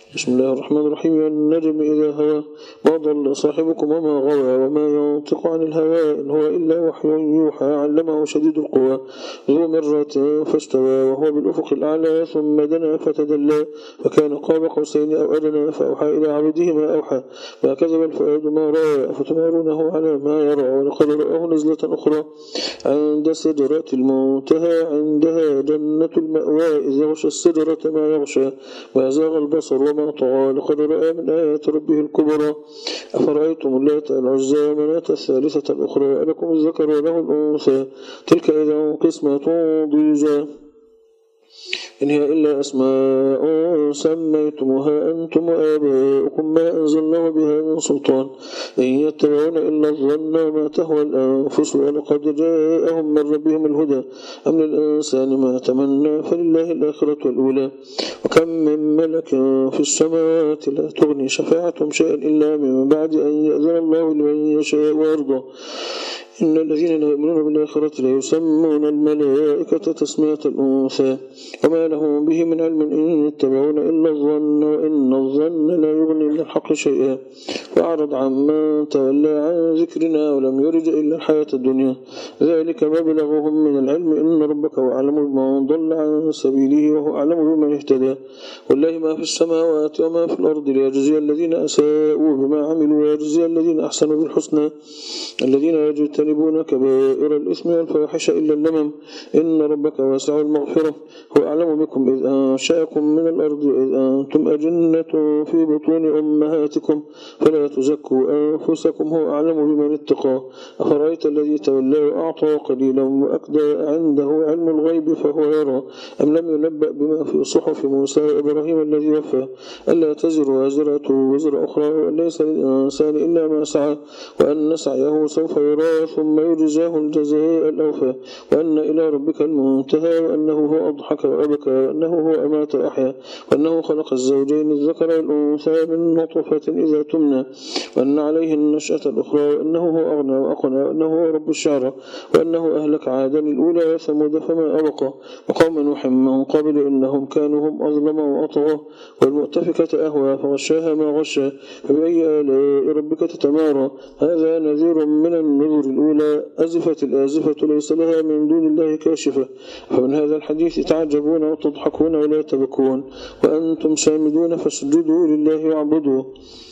بسم الله الرحمن الرحيم. النجم إذا هوى ما ضل صاحبكم وما غوى وما ينطق عن الهوى إن هو إلا وحي يوحى علمه شديد القوى ذو مرة فاستوى وهو بالأفق الأعلى ثم دنا فتدلى فكان قاب قوسين أو أدنى فأوحى إلى عبده ما أوحى ما كذب الفؤاد ما رأى أفتمارونه على ما يرى ولقد رآه نزلة أخرى عند سدرة المنتهى عندها جنة المأوى إذ يغشى السدرة ما يغشى ويزاغ البصر وما طغى لقد رأى من آيات ربه الكبرى أفرأيتم اللات العزى مناة الثالثة الأخرى ألكم الذكر وله الأنثى تلك إذا قسمة ضيزى إن هي إلا أسماء سميتموها أنتم وآباؤكم ما أنزل الله بها من سلطان إن يتبعون إلا الظن وما تهوى الأنفس ولقد جاءهم من ربهم الهدى أم للإنسان ما تمنى فلله الآخرة والأولى وكم من ملك في السماوات لا تغني شفاعتهم شيئا إلا من بعد أن يأذن الله لمن يشاء ويرضى إن الذين لا يؤمنون بالآخرة لا يسمون الملائكة تسمية الأنثى وما لهم به من علم إن يتبعون إلا الظن وإن الظن لا يغني من الحق شيئا وأعرض عمن تولى عن ذكرنا ولم يرد إلا الحياة الدنيا ذلك مبلغهم من العلم إن ربك هو أعلم بمن ضل عن سبيله وهو أعلم بمن اهتدى والله ما في السماوات وما في الأرض ليجزي الذين أساءوا بما عملوا ويجزي الذين أحسنوا بالحسنى الذين يجتنبون كبائر الإثم والفواحش إلا اللمم إن ربك واسع المغفرة هو أعلم بكم إذ أنشأكم من الأرض إذ أنتم أجنة في بطون أمهاتكم فلا تزكوا أنفسكم هو أعلم بمن اتقى أفرأيت الذي تولى وأعطى قليلا وأكدى عنده علم الغيب فهو يرى أم لم ينبأ بما في صحف موسى وإبراهيم الذي وفى ألا تزر وازرة وزر أخرى وليس للإنسان إلا ما سعى وأن سعيه سوف يرى ثم يجزاه الجزاء الأوفى وأن إلى ربك المنتهى وأنه هو أضحك وأبكى وأنه هو أمات وأحيا وأنه خلق الزوجين الذكر والأنثى من نطفة إذا تمنى وأن عليه النشأة الأخرى وأنه هو أغنى وأقنى وأنه هو رب الشعرى وأنه أهلك عادا الأولى وثمود فما أبقى وقوم نوح من قبل إنهم كانوا هم أظلم وأطغى والمؤتفكة أهوى فغشاها ما غشى فبأي آلاء ربك تتمارى هذا نذير من النذر الأولى أزفت الآزفة ليس لها من دون الله كاشفة فمن هذا الحديث تعجبون وتضحكون ولا تبكون وأنتم سامدون فاسجدوا لله واعبدوا